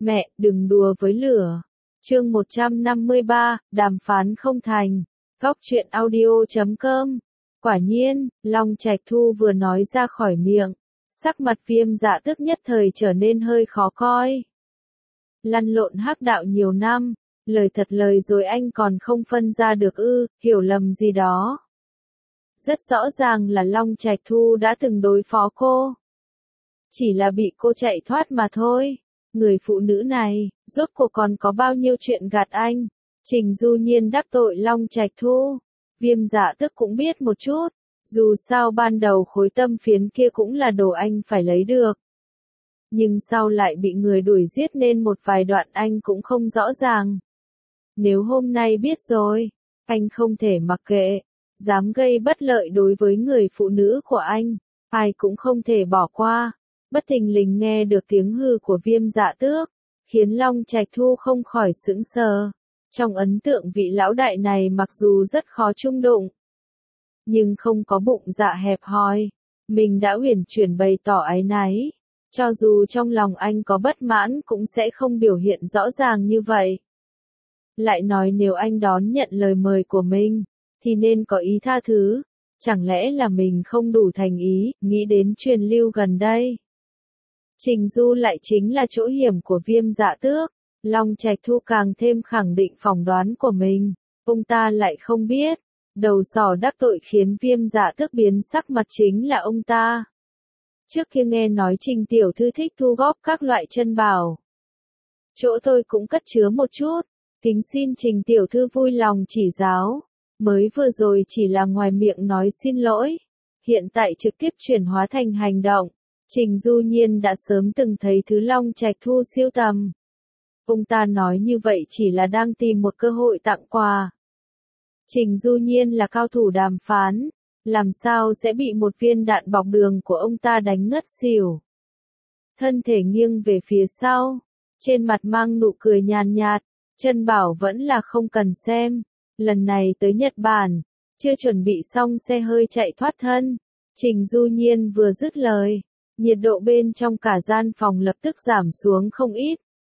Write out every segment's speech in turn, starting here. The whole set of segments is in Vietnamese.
Mẹ, đừng đùa với lửa. Chương 153, đàm phán không thành. Góc truyện audio.com. Quả nhiên, Long Trạch Thu vừa nói ra khỏi miệng, sắc mặt Viêm Dạ Tước nhất thời trở nên hơi khó coi. Lăn lộn hắc đạo nhiều năm, lời thật lời rồi anh còn không phân ra được ư, hiểu lầm gì đó. Rất rõ ràng là Long Trạch Thu đã từng đối phó cô. Chỉ là bị cô chạy thoát mà thôi. Người phụ nữ này, rốt cuộc còn có bao nhiêu chuyện gạt anh. Trình Du Nhiên đắc tội Long Trạch Thu. Viêm Dạ Tước cũng biết một chút. Dù sao ban đầu khối tâm phiến kia cũng là đồ anh phải lấy được. Nhưng sau lại bị người đuổi giết nên một vài đoạn anh cũng không rõ ràng. Nếu hôm nay biết rồi, anh không thể mặc kệ. Dám gây bất lợi đối với người phụ nữ của anh, ai cũng không thể bỏ qua. Bất thình lình nghe được tiếng hư của Viêm Dạ Tước, khiến Long Trạch Thu không khỏi sững sờ. Trong ấn tượng vị lão đại này mặc dù rất khó chung đụng, nhưng không có bụng dạ hẹp hòi. Mình đã uyển chuyển bày tỏ áy náy. Cho dù trong lòng anh có bất mãn cũng sẽ không biểu hiện rõ ràng như vậy. Lại nói nếu anh đón nhận lời mời của mình, thì nên có ý tha thứ. Chẳng lẽ là mình không đủ thành ý, nghĩ đến truyền lưu gần đây. Trình Du lại chính là chỗ hiểm của Viêm Dạ Tước. Long Trạch Thu càng thêm khẳng định phỏng đoán của mình. Ông ta lại không biết, đầu sỏ đắc tội khiến Viêm Dạ Tước biến sắc mặt chính là ông ta. Trước kia nghe nói Trình tiểu thư thích thu góp các loại chân bảo. Chỗ tôi cũng cất chứa một chút, kính xin Trình tiểu thư vui lòng chỉ giáo. Mới vừa rồi chỉ là ngoài miệng nói xin lỗi, hiện tại trực tiếp chuyển hóa thành hành động. Trình Du Nhiên đã sớm từng thấy thứ Long Trạch Thu siêu tầm. Ông ta nói như vậy chỉ là đang tìm một cơ hội tặng quà. Trình Du Nhiên là cao thủ đàm phán, làm sao sẽ bị một viên đạn bọc đường của ông ta đánh ngất xỉu. Thân thể nghiêng về phía sau, trên mặt mang nụ cười nhàn nhạt, chân bảo vẫn là không cần xem. Lần này tới Nhật Bản, chưa chuẩn bị xong xe hơi chạy thoát thân. Trình Du Nhiên vừa dứt lời, nhiệt độ bên trong cả gian phòng lập tức giảm xuống không ít.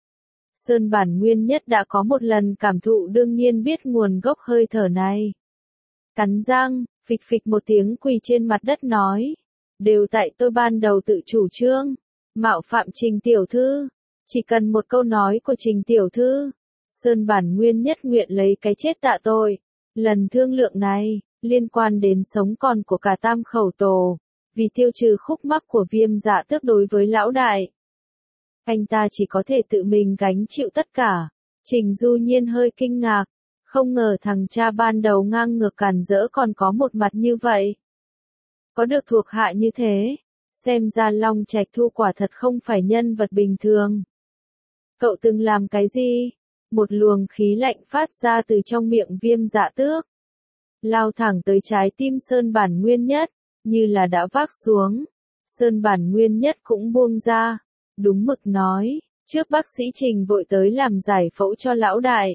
Sơn Bản Nguyên Nhất đã có một lần cảm thụ đương nhiên biết nguồn gốc hơi thở này. Cắn răng, phịch phịch một tiếng quỳ trên mặt đất nói. Đều tại tôi ban đầu tự chủ trương. Mạo phạm Trình tiểu thư. Chỉ cần một câu nói của Trình tiểu thư, Sơn Bản Nguyên Nhất nguyện lấy cái chết tạ tội. Lần thương lượng này, liên quan đến sống còn của cả tam khẩu tổ. Vì tiêu trừ khúc mắc của Viêm Dạ Tước đối với lão đại, anh ta chỉ có thể tự mình gánh chịu tất cả. Trình Du Nhiên hơi kinh ngạc, không ngờ thằng cha ban đầu ngang ngược càn rỡ còn có một mặt như vậy. Có được thuộc hạ như thế, xem ra Long Trạch Thu quả thật không phải nhân vật bình thường. Cậu từng làm cái gì? Một luồng khí lạnh phát ra từ trong miệng Viêm Dạ Tước, lao thẳng tới trái tim Sơn Bản Nguyên Nhất, như là đã vác xuống. Sơn Bản Nguyên Nhất cũng buông ra, đúng mực nói, trước bác sĩ Trình vội tới làm giải phẫu cho lão đại.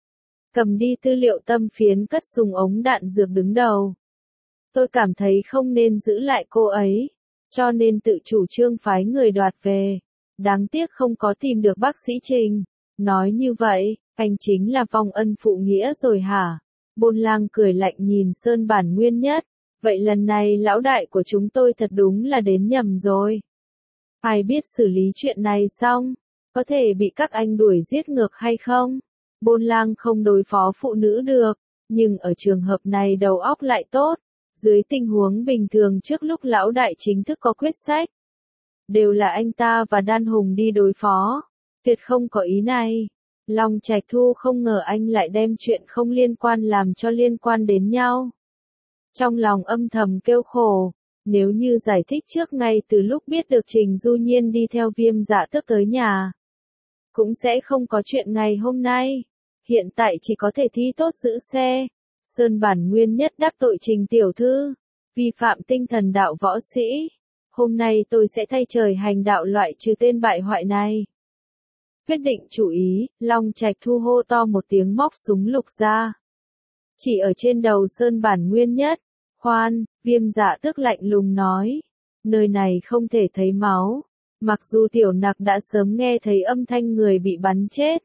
Cầm đi tư liệu tâm phiến cất súng ống đạn dược đứng đầu. Tôi cảm thấy không nên giữ lại cô ấy, cho nên tự chủ trương phái người đoạt về. Đáng tiếc không có tìm được bác sĩ Trình. Nói như vậy, anh chính là vong ân phụ nghĩa rồi hả? Bôn Lang cười lạnh nhìn Sơn Bản Nguyên Nhất. Vậy lần này lão đại của chúng tôi thật đúng là đến nhầm rồi. Ai biết xử lý chuyện này xong, có thể bị các anh đuổi giết ngược hay không? Bôn Lang không đối phó phụ nữ được, nhưng ở trường hợp này đầu óc lại tốt. Dưới tình huống bình thường trước lúc lão đại chính thức có quyết sách, đều là anh ta và Đan Hùng đi đối phó. Tuyệt không có ý này. Long Trạch Thu không ngờ anh lại đem chuyện không liên quan làm cho liên quan đến nhau. Trong lòng âm thầm kêu khổ, nếu như giải thích trước ngay từ lúc biết được Trình Du Nhiên đi theo Viêm Dạ Tước tới nhà, cũng sẽ không có chuyện ngày hôm nay. Hiện tại chỉ có thể thi tốt giữ xe. Sơn Bản Nguyên Nhất đắc tội Trình tiểu thư, vi phạm tinh thần đạo võ sĩ. Hôm nay tôi sẽ thay trời hành đạo loại trừ tên bại hoại này. Quyết định chủ ý, Long Trạch Thu hô to một tiếng móc súng lục ra. Chỉ ở trên đầu Sơn Bản Nguyên Nhất. Khoan, Viêm Dạ Tước lạnh lùng nói. Nơi này không thể thấy máu. Mặc dù Tiểu Nặc đã sớm nghe thấy âm thanh người bị bắn chết,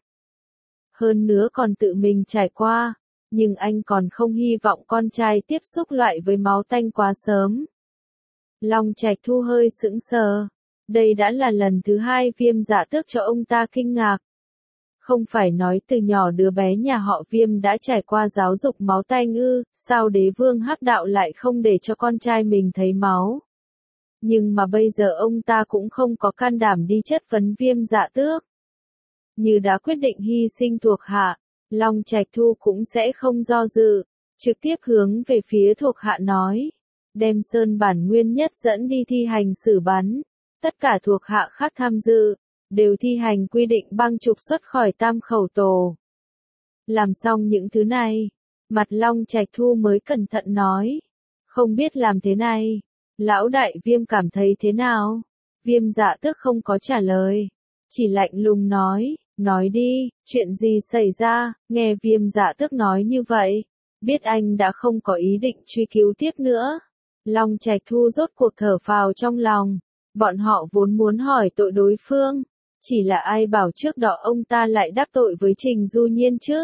hơn nữa còn tự mình trải qua, nhưng anh còn không hy vọng con trai tiếp xúc loại với máu tanh quá sớm. Long Trạch Thu hơi sững sờ, đây đã là lần thứ hai Viêm dạ tước cho ông ta kinh ngạc. Không phải nói từ nhỏ đứa bé nhà họ Viêm đã trải qua giáo dục máu tanh ư, sao đế vương hắc đạo lại không để cho con trai mình thấy máu. Nhưng mà bây giờ ông ta cũng không có can đảm đi chất vấn Viêm dạ tước. Như đã quyết định hy sinh thuộc hạ, Long Trạch Thu cũng sẽ không do dự, trực tiếp hướng về phía thuộc hạ nói. Đem Sơn Bản Nguyên Nhất dẫn đi thi hành xử bắn. Tất cả thuộc hạ khác tham dự, đều thi hành quy định băng trục xuất khỏi Tam Khẩu Tổ. Làm xong những thứ này, mặt Long Trạch Thu mới cẩn thận nói. Không biết làm thế này, lão đại Viêm cảm thấy thế nào? Viêm dạ tước không có trả lời, chỉ lạnh lùng nói đi, chuyện gì xảy ra? Nghe Viêm dạ tước nói như vậy, biết anh đã không có ý định truy cứu tiếp nữa. Long Trạch Thu rốt cuộc thở phào trong lòng, bọn họ vốn muốn hỏi tội đối phương, chỉ là ai bảo trước đó ông ta lại đắc tội với Trình Du Nhiên chứ?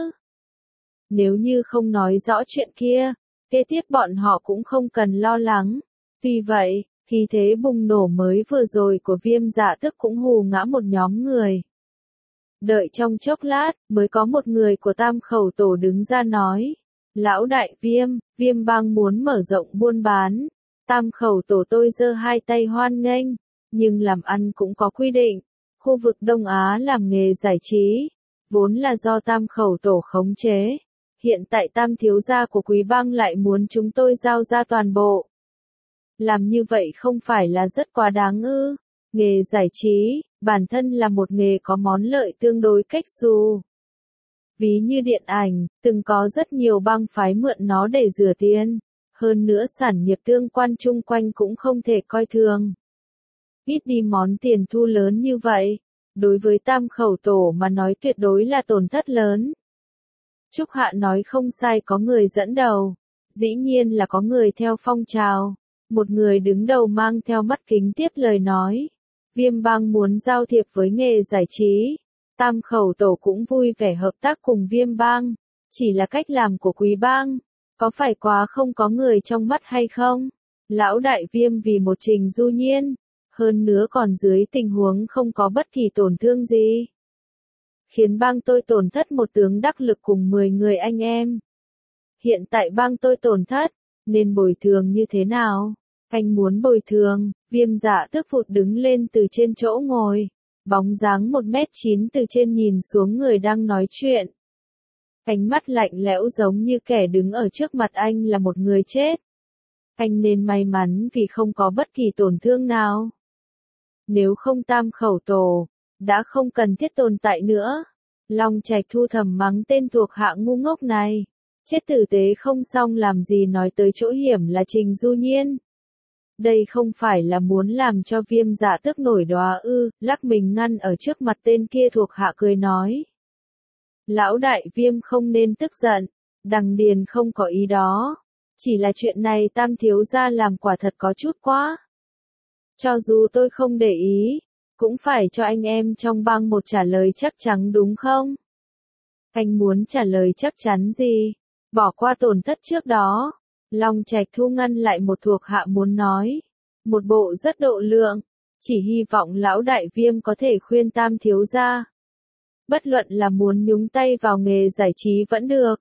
Nếu như không nói rõ chuyện kia, kế tiếp bọn họ cũng không cần lo lắng. Vì vậy, khí thế bùng nổ mới vừa rồi của Viêm dạ tước cũng hù ngã một nhóm người. Đợi trong chốc lát, mới có một người của Tam Khẩu Tổ đứng ra nói. Lão đại Viêm, Viêm bang muốn mở rộng buôn bán. Tam Khẩu Tổ tôi giơ hai tay hoan nghênh, nhưng làm ăn cũng có quy định. Khu vực Đông Á làm nghề giải trí, vốn là do Tam Khẩu Tổ khống chế. Hiện tại Tam thiếu gia của Quý bang lại muốn chúng tôi giao ra toàn bộ. Làm như vậy không phải là rất quá đáng ư? Nghề giải trí, bản thân là một nghề có món lợi tương đối cách xù. Ví như điện ảnh, từng có rất nhiều bang phái mượn nó để rửa tiền. Hơn nữa sản nghiệp tương quan chung quanh cũng không thể coi thường. Ít đi món tiền thu lớn như vậy, đối với Tam Khẩu Tổ mà nói tuyệt đối là tổn thất lớn. Trúc Hạ nói không sai, có người dẫn đầu, dĩ nhiên là có người theo phong trào. Một người đứng đầu mang theo mắt kính tiếp lời nói. Viêm bang muốn giao thiệp với nghề giải trí. Tam Khẩu Tổ cũng vui vẻ hợp tác cùng Viêm bang. Chỉ là cách làm của Quý bang, có phải quá không có người trong mắt hay không? Lão đại Viêm vì một Trình Du Nhiên, hơn nữa còn dưới tình huống không có bất kỳ tổn thương gì, khiến bang tôi tổn thất một tướng đắc lực cùng 10 người anh em. Hiện tại bang tôi tổn thất, nên bồi thường như thế nào? Anh muốn bồi thường? Viêm dạ tước phụt đứng lên từ trên chỗ ngồi, bóng dáng 1m9 từ trên nhìn xuống người đang nói chuyện. Ánh mắt lạnh lẽo giống như kẻ đứng ở trước mặt anh là một người chết. Anh nên may mắn vì không có bất kỳ tổn thương nào. Nếu không Tam Khẩu Tổ đã không cần thiết tồn tại nữa. Long Trạch Thu thầm mắng tên thuộc hạ ngu ngốc này. Chết tử tế không xong làm gì nói tới chỗ hiểm là Trình Du Nhiên. Đây không phải là muốn làm cho Viêm dạ tước nổi đoá ư? Lắc mình ngăn ở trước mặt tên kia thuộc hạ cười nói. Lão đại Viêm không nên tức giận, Đằng Điền không có ý đó. Chỉ là chuyện này Tam thiếu gia làm quả thật có chút quá. Cho dù tôi không để ý, cũng phải cho anh em trong bang một trả lời chắc chắn đúng không? Anh muốn trả lời chắc chắn gì? Bỏ qua tổn thất trước đó. Long Trạch Thu ngăn lại một thuộc hạ muốn nói. Một bộ rất độ lượng, chỉ hy vọng lão đại Viêm có thể khuyên Tam thiếu gia. Bất luận là muốn nhúng tay vào nghề giải trí vẫn được.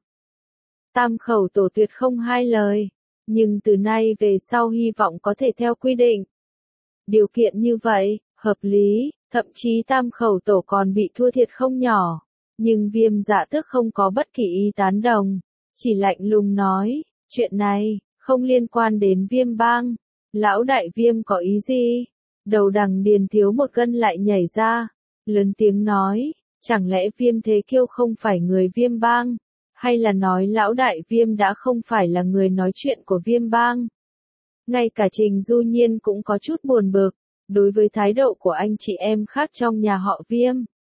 Tam Khẩu Tổ tuyệt không hai lời, nhưng từ nay về sau hy vọng có thể theo quy định. Điều kiện như vậy, hợp lý, thậm chí Tam Khẩu Tổ còn bị thua thiệt không nhỏ. Nhưng Viêm dạ tước không có bất kỳ ý tán đồng, chỉ lạnh lùng nói, chuyện này, không liên quan đến Viêm bang. Lão đại Viêm có ý gì? Đầu Đằng Điền thiếu một gân lại nhảy ra, lớn tiếng nói, chẳng lẽ Viêm Thế Kiêu không phải người Viêm bang? Hay là nói lão đại Viêm đã không phải là người nói chuyện của Viêm bang? Ngay cả Trình Du Nhiên cũng có chút buồn bực, đối với thái độ của anh chị em khác trong nhà họ Viêm.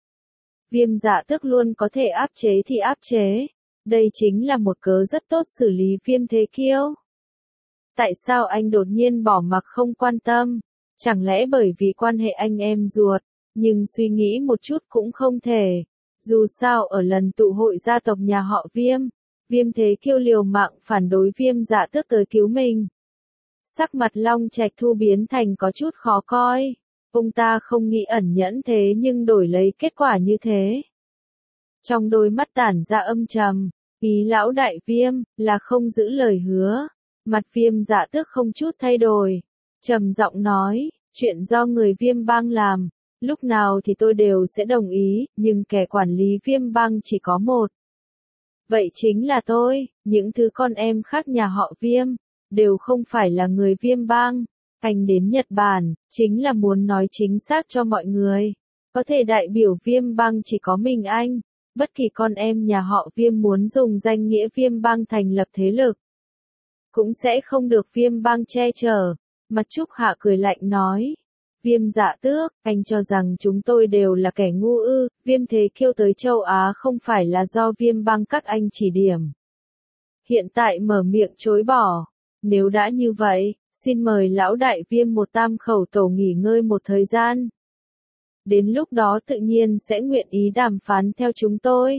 Viêm dạ tước luôn có thể áp chế thì áp chế. Đây chính là một cớ rất tốt xử lý Viêm Thế Kiêu. Tại sao anh đột nhiên bỏ mặc không quan tâm? Chẳng lẽ bởi vì quan hệ anh em ruột, nhưng suy nghĩ một chút cũng không thể. Dù sao ở lần tụ hội gia tộc nhà họ Viêm, Viêm Thế Kiêu liều mạng phản đối Viêm Dạ Tước tới cứu mình. Sắc mặt Long Trạch Thu biến thành có chút khó coi. Ông ta không nghĩ ẩn nhẫn thế nhưng đổi lấy kết quả như thế. Trong đôi mắt tản ra âm trầm, ý lão đại Viêm là không giữ lời hứa. Mặt Viêm Dạ Tước không chút thay đổi, trầm giọng nói, chuyện do người Viêm Bang làm, lúc nào thì tôi đều sẽ đồng ý, nhưng kẻ quản lý Viêm Bang chỉ có một. Vậy chính là tôi, những thứ con em khác nhà họ Viêm, đều không phải là người Viêm Bang. Anh đến Nhật Bản, chính là muốn nói chính xác cho mọi người. Có thể đại biểu Viêm Bang chỉ có mình anh. Bất kỳ con em nhà họ Viêm muốn dùng danh nghĩa Viêm Bang thành lập thế lực, cũng sẽ không được Viêm Bang che chở. Mặt Trúc Hạ cười lạnh nói. Viêm Dạ Tước, anh cho rằng chúng tôi đều là kẻ ngu ư? Viêm Thế Kiêu tới châu Á không phải là do Viêm Bang các anh chỉ điểm. Hiện tại mở miệng chối bỏ. Nếu đã như vậy, xin mời lão đại Viêm một Tam Khẩu Tổ nghỉ ngơi một thời gian. Đến lúc đó tự nhiên sẽ nguyện ý đàm phán theo chúng tôi.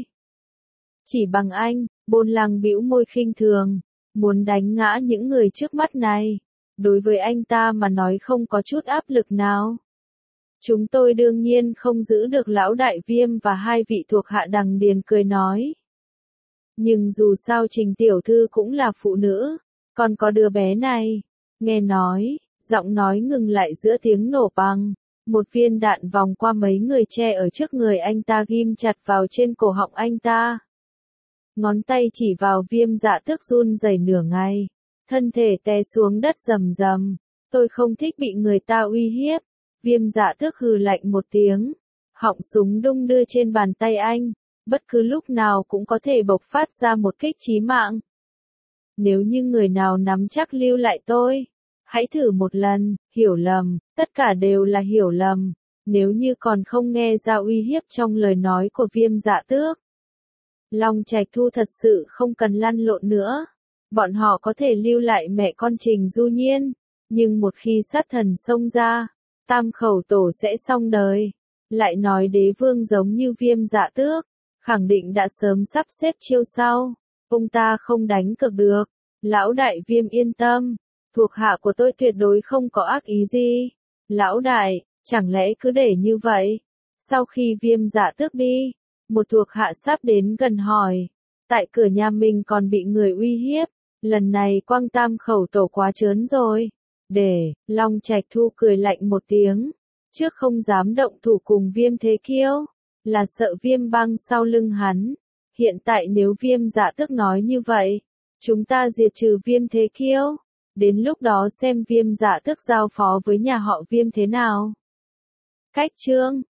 Chỉ bằng anh, Bôn Lăng bĩu môi khinh thường, muốn đánh ngã những người trước mắt này. Đối với anh ta mà nói không có chút áp lực nào. Chúng tôi đương nhiên không giữ được lão đại Viêm và hai vị thuộc hạ Đằng Điền cười nói. Nhưng dù sao Trình tiểu thư cũng là phụ nữ, còn có đứa bé này. Nghe nói, giọng nói ngừng lại giữa tiếng nổ bang. Một viên đạn vòng qua mấy người che ở trước người anh ta ghim chặt vào trên cổ họng anh ta. Ngón tay chỉ vào Viêm Dạ Tước run rẩy nửa ngày. Thân thể té xuống đất rầm rầm. Tôi không thích bị người ta uy hiếp. Viêm Dạ Tước hừ lạnh một tiếng. Họng súng đung đưa trên bàn tay anh. Bất cứ lúc nào cũng có thể bộc phát ra một kích chí mạng. Nếu như người nào nắm chắc lưu lại tôi, hãy thử một lần. Hiểu lầm, tất cả đều là hiểu lầm. Nếu như còn không nghe ra uy hiếp trong lời nói của Viêm Dạ Tước, Long Trạch Thu thật sự không cần lăn lộn nữa. Bọn họ có thể lưu lại mẹ con Trình Du Nhiên, nhưng một khi sát thần xông ra, Tam Khẩu Tổ sẽ xong đời. Lại nói đế vương giống như Viêm Dạ Tước, khẳng định đã sớm sắp xếp chiêu sau. Ông ta không đánh cược được. Lão đại Viêm yên tâm, thuộc hạ của tôi tuyệt đối không có ác ý gì. Lão đại, chẳng lẽ cứ để như vậy? Sau khi Viêm Dạ Tước đi, một thuộc hạ sắp đến gần hỏi. Tại cửa nhà mình còn bị người uy hiếp. Lần này Quang Tam Khẩu Tổ quá trớn rồi. Long Trạch Thu cười lạnh một tiếng. Trước không dám động thủ cùng Viêm Thế Kiêu, là sợ Viêm Bang sau lưng hắn. Hiện tại nếu Viêm Dạ Tước nói như vậy, chúng ta diệt trừ Viêm Thế Kiêu. Đến lúc đó xem Viêm Dạ Tước giao phó với nhà họ Viêm thế nào. Cách chương